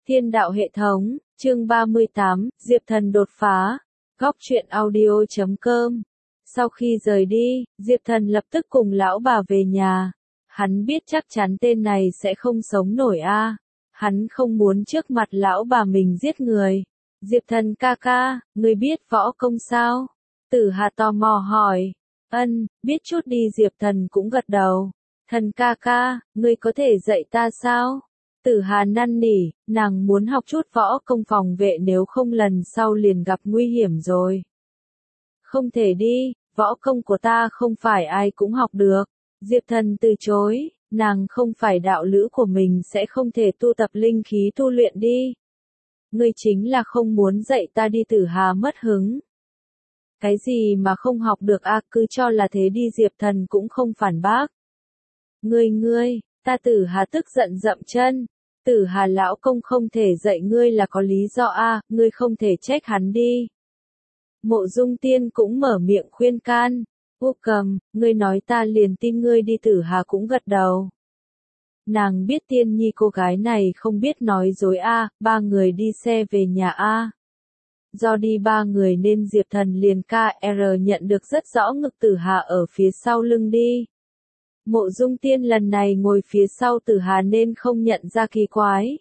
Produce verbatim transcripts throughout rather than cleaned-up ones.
Thiên đạo hệ thống, chương ba mươi tám, Diệp Thần đột phá. Góc truyện audio chấm com. Sau khi rời đi, Diệp Thần lập tức cùng lão bà về nhà. Hắn biết chắc chắn tên này sẽ không sống nổi a. Hắn không muốn trước mặt lão bà mình giết người. Diệp Thần ca ca, người biết võ công sao? Tử Hà tò mò hỏi. Ân, biết chút đi, Diệp Thần cũng gật đầu. Thần ca ca, ngươi có thể dạy ta sao? Tử Hà năn nỉ, nàng muốn học chút võ công phòng vệ, nếu không lần sau liền gặp nguy hiểm rồi. Không thể đi, võ công của ta không phải ai cũng học được. Diệp Thần từ chối, nàng không phải đạo lữ của mình sẽ không thể tu tập linh khí tu luyện đi. Ngươi chính là không muốn dạy ta đi. Tử Hà mất hứng. Cái gì mà không học được a, à, cứ cho là thế đi. Diệp Thần cũng không phản bác. Ngươi ngươi, ta. Tử Hà tức giận dậm chân. Tử Hà lão công không thể dạy ngươi là có lý do a, à, ngươi không thể trách hắn đi. Mộ Dung Tiên cũng mở miệng khuyên can. U Cầm, ngươi nói ta liền tin ngươi đi. Tử Hà cũng gật đầu. Nàng biết Tiên Nhi cô gái này không biết nói dối a, à, ba người đi xe về nhà a. À. Do đi ba người nên Diệp Thần liền ca rờ nhận được rất rõ ngực Tử Hà ở phía sau lưng đi. Mộ Dung Tiên lần này ngồi phía sau Tử Hà nên không nhận ra kỳ quái.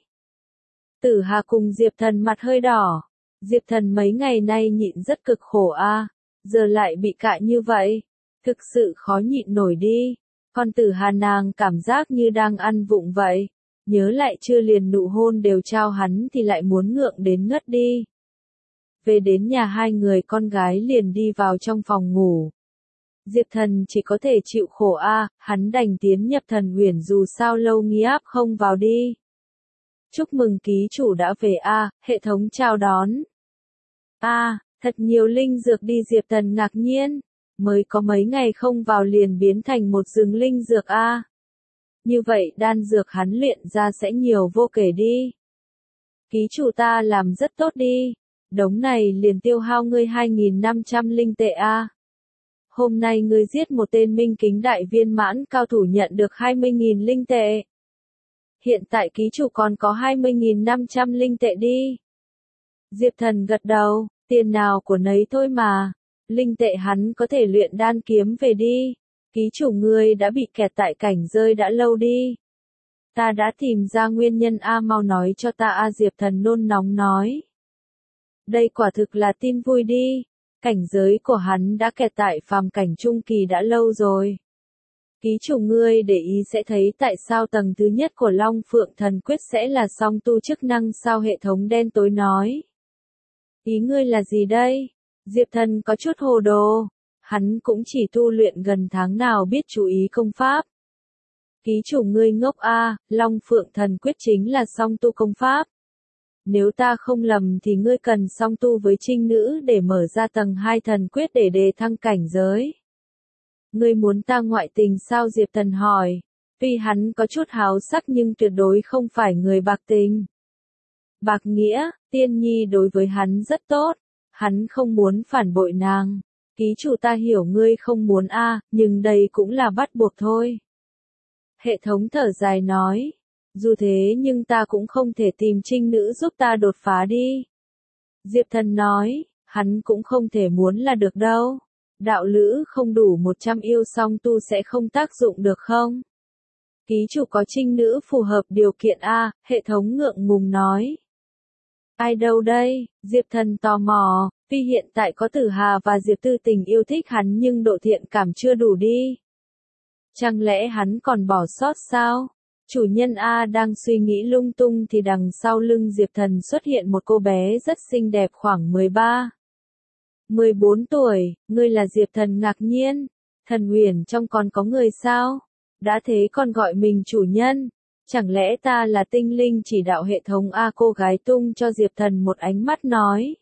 Tử Hà cùng Diệp Thần mặt hơi đỏ. Diệp Thần mấy ngày nay nhịn rất cực khổ a, à, giờ lại bị cạ như vậy, thực sự khó nhịn nổi đi. Còn Tử Hà nàng cảm giác như đang ăn vụng vậy, nhớ lại chưa liền nụ hôn đều trao hắn thì lại muốn ngượng đến ngất đi. Về đến nhà hai người con gái liền đi vào trong phòng ngủ. Diệp Thần chỉ có thể chịu khổ a, à, hắn đành tiến nhập thần huyền, dù sao lâu nghi áp không vào đi. Chúc mừng ký chủ đã về a, à, hệ thống chào đón. A, à, thật nhiều linh dược đi. Diệp Thần ngạc nhiên, mới có mấy ngày không vào liền biến thành một rừng linh dược a. À. Như vậy đan dược hắn luyện ra sẽ nhiều vô kể đi. Ký chủ ta làm rất tốt đi, đống này liền tiêu hao ngươi hai nghìn năm trăm linh tệ a. À. Hôm nay ngươi giết một tên minh kính đại viên mãn cao thủ nhận được hai mươi nghìn linh tệ. Hiện tại ký chủ còn có hai mươi nghìn năm trăm linh tệ đi. Diệp Thần gật đầu, tiền nào của nấy thôi mà. Linh tệ hắn có thể luyện đan kiếm về đi. Ký chủ ngươi đã bị kẹt tại cảnh giới đã lâu đi. Ta đã tìm ra nguyên nhân a, mau nói cho ta a. Diệp Thần nôn nóng nói. Đây quả thực là tin vui đi. Cảnh giới của hắn đã kẹt tại phàm cảnh trung kỳ đã lâu rồi. Ký chủ ngươi để ý sẽ thấy tại sao tầng thứ nhất của Long Phượng Thần Quyết sẽ là song tu chức năng sao. Hệ thống đen tối nói. Ý ngươi là gì đây? Diệp Thần có chút hồ đồ. Hắn cũng chỉ tu luyện gần tháng nào biết chú ý công pháp. Ký chủ ngươi ngốc a, à, Long Phượng Thần Quyết chính là song tu công pháp. Nếu ta không lầm thì ngươi cần song tu với trinh nữ để mở ra tầng hai thần quyết để đề thăng cảnh giới. Ngươi muốn ta ngoại tình sao? Diệp Thần hỏi. Tuy hắn có chút háo sắc nhưng tuyệt đối không phải người bạc tình. Bạc nghĩa, Tiên Nhi đối với hắn rất tốt. Hắn không muốn phản bội nàng. Ký chủ ta hiểu ngươi không muốn a, à, nhưng đây cũng là bắt buộc thôi. Hệ thống thở dài nói. Dù thế nhưng ta cũng không thể tìm trinh nữ giúp ta đột phá đi. Diệp Thần nói, hắn cũng không thể muốn là được đâu. Đạo lữ không đủ một trăm yêu song tu sẽ không tác dụng được không? Ký chủ có trinh nữ phù hợp điều kiện a, hệ thống ngượng ngùng nói. Ai đâu đây? Diệp Thần tò mò, tuy hiện tại có Tử Hà và Diệp Tư Tình yêu thích hắn nhưng độ thiện cảm chưa đủ đi. Chẳng lẽ hắn còn bỏ sót sao? Chủ nhân A đang suy nghĩ lung tung thì đằng sau lưng Diệp Thần xuất hiện một cô bé rất xinh đẹp khoảng mười ba, mười bốn tuổi. Ngươi là Diệp Thần ngạc nhiên. Thần huyền trong còn có người sao? Đã thế còn gọi mình chủ nhân. Chẳng lẽ ta là tinh linh chỉ đạo hệ thống A? Cô gái tung cho Diệp Thần một ánh mắt nói.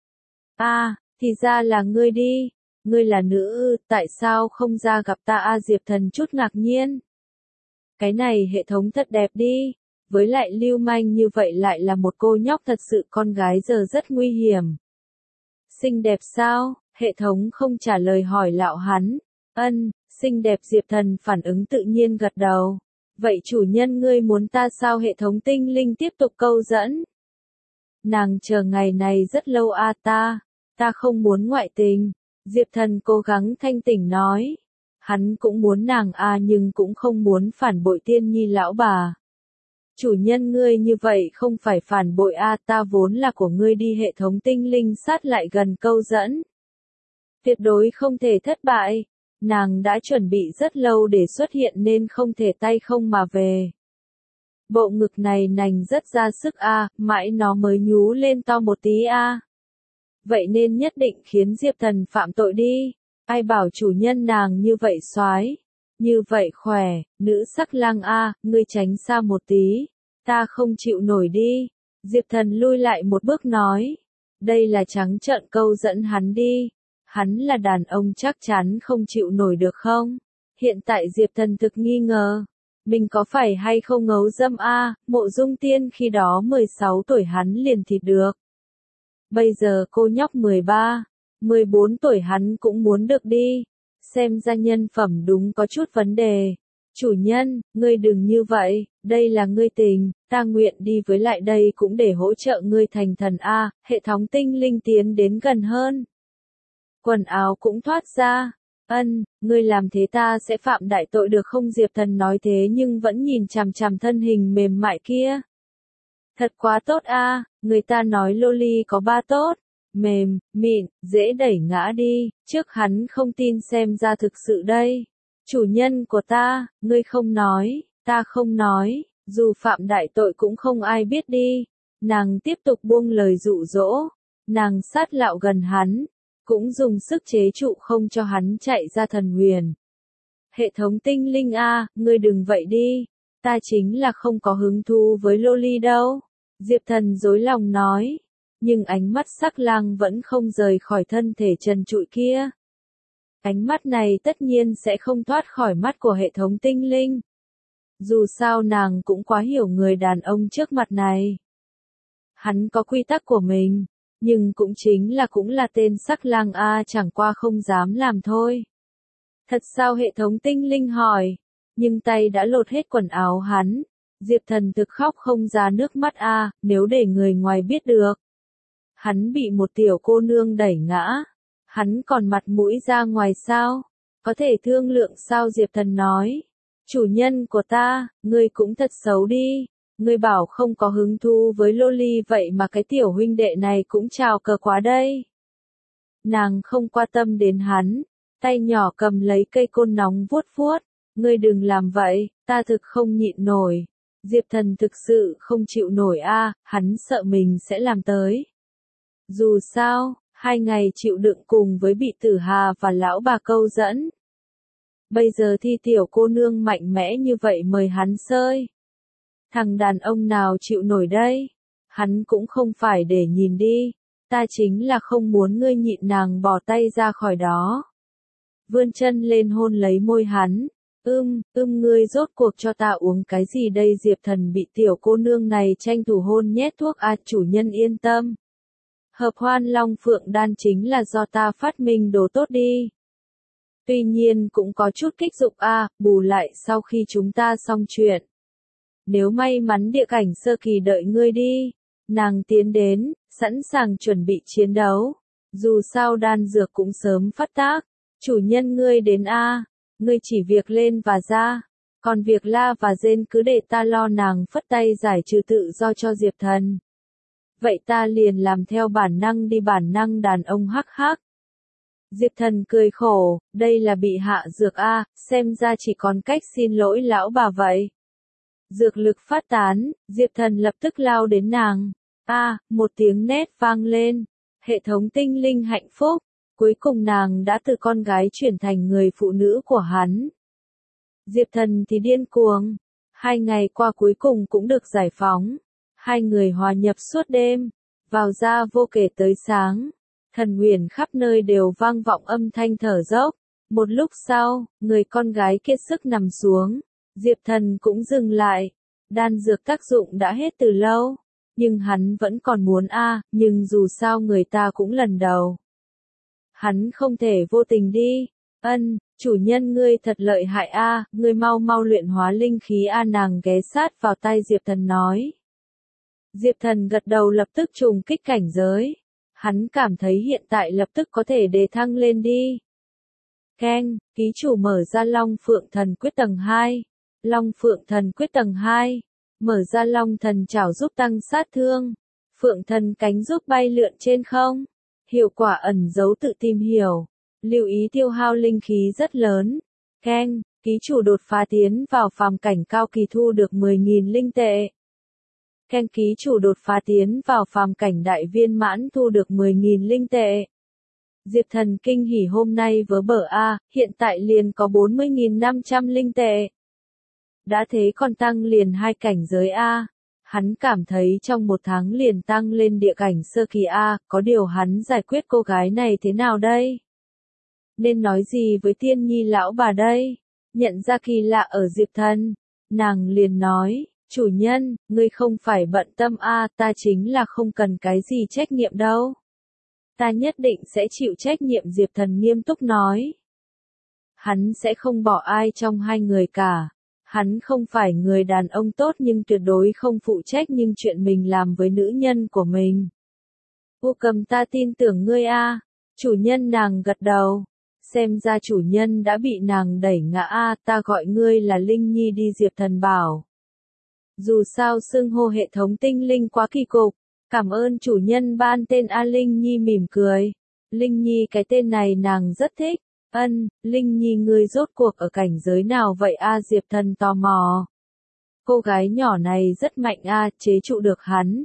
A, thì ra là ngươi đi. Ngươi là nữ ư, tại sao không ra gặp ta A? Diệp Thần chút ngạc nhiên. Cái này hệ thống thật đẹp đi, với lại lưu manh như vậy lại là một cô nhóc thật sự, con gái giờ rất nguy hiểm. Xinh đẹp sao? Hệ thống không trả lời hỏi lão hắn. Ân, xinh đẹp. Diệp Thần phản ứng tự nhiên gật đầu. Vậy chủ nhân ngươi muốn ta sao? Hệ thống tinh linh tiếp tục câu dẫn. Nàng chờ ngày này rất lâu a ta, ta không muốn ngoại tình. Diệp Thần cố gắng thanh tỉnh nói. Hắn cũng muốn nàng a nhưng cũng không muốn phản bội Tiên Nhi lão bà. Chủ nhân ngươi như vậy không phải phản bội a ta vốn là của ngươi đi hệ thống tinh linh sát lại gần câu dẫn. Tuyệt đối không thể thất bại. Nàng đã chuẩn bị rất lâu để xuất hiện nên không thể tay không mà về. Bộ ngực này nành rất ra sức a, mãi nó mới nhú lên to một tí a. Vậy nên nhất định khiến Diệp Thần phạm tội đi. Ai bảo chủ nhân nàng như vậy soái, như vậy khỏe, nữ sắc lang a, ngươi tránh xa một tí, ta không chịu nổi đi. Diệp Thần lui lại một bước nói, đây là trắng trợn câu dẫn hắn đi. Hắn là đàn ông chắc chắn không chịu nổi được không? Hiện tại Diệp Thần thực nghi ngờ, mình có phải hay không ngấu dâm a, Mộ Dung Tiên khi đó mười sáu tuổi hắn liền thịt được. Bây giờ cô nhóc mười ba, mười bốn tuổi hắn cũng muốn được đi. Xem ra nhân phẩm đúng có chút vấn đề. Chủ nhân, ngươi đừng như vậy, đây là ngươi tình, ta nguyện đi với lại đây cũng để hỗ trợ ngươi thành thần a. Hệ thống tinh linh tiến đến gần hơn. Quần áo cũng thoát ra. Ân, ngươi làm thế ta sẽ phạm đại tội được không? Diệp Thần nói thế nhưng vẫn nhìn chằm chằm thân hình mềm mại kia. Thật quá tốt a, người ta nói loli có ba tốt. Mềm, mịn, dễ đẩy ngã đi, trước hắn không tin xem ra thực sự đây. Chủ nhân của ta, ngươi không nói, ta không nói, dù phạm đại tội cũng không ai biết đi. Nàng tiếp tục buông lời dụ dỗ, nàng sát lạo gần hắn, cũng dùng sức chế trụ không cho hắn chạy ra thần huyền. Hệ thống tinh linh a, ngươi đừng vậy đi, ta chính là không có hứng thú với loli đâu. Diệp Thần dối lòng nói. Nhưng ánh mắt sắc lang vẫn không rời khỏi thân thể trần trụi kia. Ánh mắt này tất nhiên sẽ không thoát khỏi mắt của hệ thống tinh linh. Dù sao nàng cũng quá hiểu người đàn ông trước mặt này. Hắn có quy tắc của mình, nhưng cũng chính là cũng là tên sắc lang a, chẳng qua không dám làm thôi. Thật sao? Hệ thống tinh linh hỏi, nhưng tay đã lột hết quần áo hắn. Diệp Thần thực khóc không ra nước mắt a, nếu để người ngoài biết được. Hắn bị một tiểu cô nương đẩy ngã, hắn còn mặt mũi ra ngoài sao? Có thể thương lượng sao? Diệp Thần nói, chủ nhân của ta, ngươi cũng thật xấu đi, ngươi bảo không có hứng thú với loli vậy mà cái tiểu huynh đệ này cũng chào cờ quá đây. Nàng không quan tâm đến hắn, tay nhỏ cầm lấy cây côn nóng vuốt vuốt, ngươi đừng làm vậy, ta thực không nhịn nổi. Diệp Thần thực sự không chịu nổi a, hắn sợ mình sẽ làm tới. Dù sao, hai ngày chịu đựng cùng với bị tử hà và lão bà câu dẫn. Bây giờ thì tiểu cô nương mạnh mẽ như vậy mời hắn sơi. Thằng đàn ông nào chịu nổi đây? Hắn cũng không phải để nhìn đi. Ta chính là không muốn ngươi nhịn nàng bỏ tay ra khỏi đó. Vươn chân lên hôn lấy môi hắn. Ưm, ưm ngươi rốt cuộc cho ta uống cái gì đây? Diệp Thần bị tiểu cô nương này tranh thủ hôn nhét thuốc a, chủ nhân yên tâm. Hợp hoan long phượng đan chính là do ta phát minh đồ tốt đi. Tuy nhiên cũng có chút kích dục a, bù lại sau khi chúng ta xong chuyện. Nếu may mắn địa cảnh sơ kỳ đợi ngươi đi. Nàng tiến đến, sẵn sàng chuẩn bị chiến đấu. Dù sao đan dược cũng sớm phát tác. Chủ nhân ngươi đến a, ngươi chỉ việc lên và ra. Còn việc la và rên cứ để ta lo. Nàng phất tay giải trừ tự do cho Diệp Thần. Vậy ta liền làm theo bản năng đi. Bản năng đàn ông hắc hắc. Diệp Thần cười khổ, đây là bị hạ dược a, xem ra chỉ còn cách xin lỗi lão bà vậy. Dược lực phát tán, Diệp Thần lập tức lao đến nàng. A, một tiếng nét vang lên. Hệ thống tinh linh hạnh phúc. Cuối cùng nàng đã từ con gái chuyển thành người phụ nữ của hắn. Diệp Thần thì điên cuồng. Hai ngày qua cuối cùng cũng được giải phóng. Hai người hòa nhập suốt đêm. Vào ra vô kể tới sáng. Thần huyền khắp nơi đều vang vọng âm thanh thở dốc. Một lúc sau, người con gái kiệt sức nằm xuống. Diệp Thần cũng dừng lại. Đan dược tác dụng đã hết từ lâu. Nhưng hắn vẫn còn muốn a, nhưng dù sao người ta cũng lần đầu. Hắn không thể vô tình đi. Ân, chủ nhân ngươi thật lợi hại a, ngươi mau mau luyện hóa linh khí a. Nàng ghé sát vào tai Diệp Thần nói. Diệp Thần gật đầu lập tức trùng kích cảnh giới. Hắn cảm thấy hiện tại lập tức có thể đề thăng lên đi. Keng, ký chủ mở ra Long Phượng Thần Quyết tầng hai. Long Phượng Thần Quyết tầng hai. Mở ra Long Thần Chảo giúp tăng sát thương. Phượng Thần Cánh giúp bay lượn trên không. Hiệu quả ẩn giấu tự tìm hiểu. Lưu ý tiêu hao linh khí rất lớn. Keng, ký chủ đột phá tiến vào phàm cảnh cao kỳ thu được mười nghìn linh tệ. Keng, ký chủ đột phá tiến vào phàm cảnh đại viên mãn thu được mười nghìn linh tệ. Diệp Thần kinh hỉ hôm nay vớ bở a, hiện tại liền có bốn mươi nghìn năm trăm linh tệ. Đã thế còn tăng liền hai cảnh giới a. Hắn cảm thấy trong một tháng liền tăng lên địa cảnh sơ kỳ a, có điều hắn giải quyết cô gái này thế nào đây? Nên nói gì với Tiên Nhi lão bà đây? Nhận ra kỳ lạ ở Diệp Thần, nàng liền nói, chủ nhân, ngươi không phải bận tâm a, ta chính là không cần cái gì trách nhiệm đâu. Ta nhất định sẽ chịu trách nhiệm, Diệp Thần nghiêm túc nói. Hắn sẽ không bỏ ai trong hai người cả. Hắn không phải người đàn ông tốt nhưng tuyệt đối không phụ trách nhưng chuyện mình làm với nữ nhân của mình. U Cầm, ta tin tưởng ngươi a. Chủ nhân nàng gật đầu. Xem ra chủ nhân đã bị nàng đẩy ngã a, ta gọi ngươi là Linh Nhi đi, Diệp Thần bảo. Dù sao xưng hô hệ thống tinh linh quá kỳ cục. Cảm ơn chủ nhân ban tên A. Linh Nhi mỉm cười. Linh Nhi cái tên này nàng rất thích. Ân, Linh Nhi ngươi rốt cuộc ở cảnh giới nào vậy a? Diệp Thần tò mò. Cô gái nhỏ này rất mạnh a, chế trụ được hắn.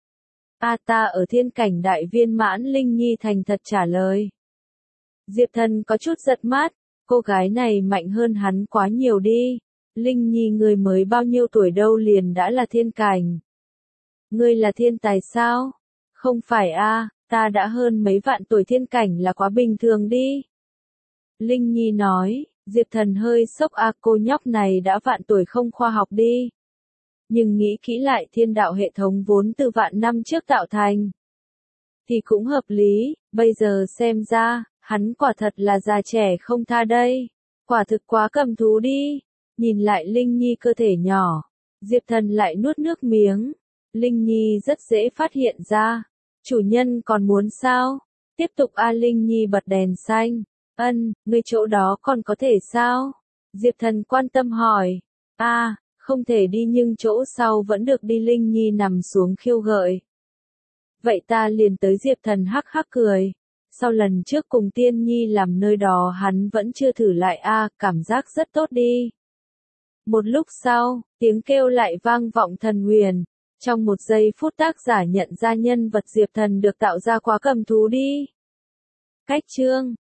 A, ta ở thiên cảnh đại viên mãn, Linh Nhi thành thật trả lời. Diệp Thần có chút giật mát, cô gái này mạnh hơn hắn quá nhiều đi. Linh Nhi ngươi mới bao nhiêu tuổi đâu liền đã là thiên cảnh. Ngươi là thiên tài sao? Không phải a, ta đã hơn mấy vạn tuổi, thiên cảnh là quá bình thường đi. Linh Nhi nói, Diệp Thần hơi sốc a, cô nhóc này đã vạn tuổi không khoa học đi. Nhưng nghĩ kỹ lại, thiên đạo hệ thống vốn từ vạn năm trước tạo thành. Thì cũng hợp lý, bây giờ xem ra, hắn quả thật là già trẻ không tha đây. Quả thực quá cầm thú đi. Nhìn lại Linh Nhi cơ thể nhỏ, Diệp Thần lại nuốt nước miếng. Linh Nhi rất dễ phát hiện ra. Chủ nhân còn muốn sao? Tiếp tục a. Linh Nhi bật đèn xanh. Ân, ngươi chỗ đó còn có thể sao? Diệp Thần quan tâm hỏi. A, không thể đi nhưng chỗ sau vẫn được đi. Linh Nhi nằm xuống khiêu gợi. Vậy ta liền tới. Diệp Thần hắc hắc cười. Sau lần trước cùng Tiên Nhi làm nơi đó hắn vẫn chưa thử lại a, cảm giác rất tốt đi. Một lúc sau, tiếng kêu lại vang vọng thần huyền. Trong một giây phút tác giả nhận ra nhân vật Diệp Thần được tạo ra quá cầm thú đi. Cách chương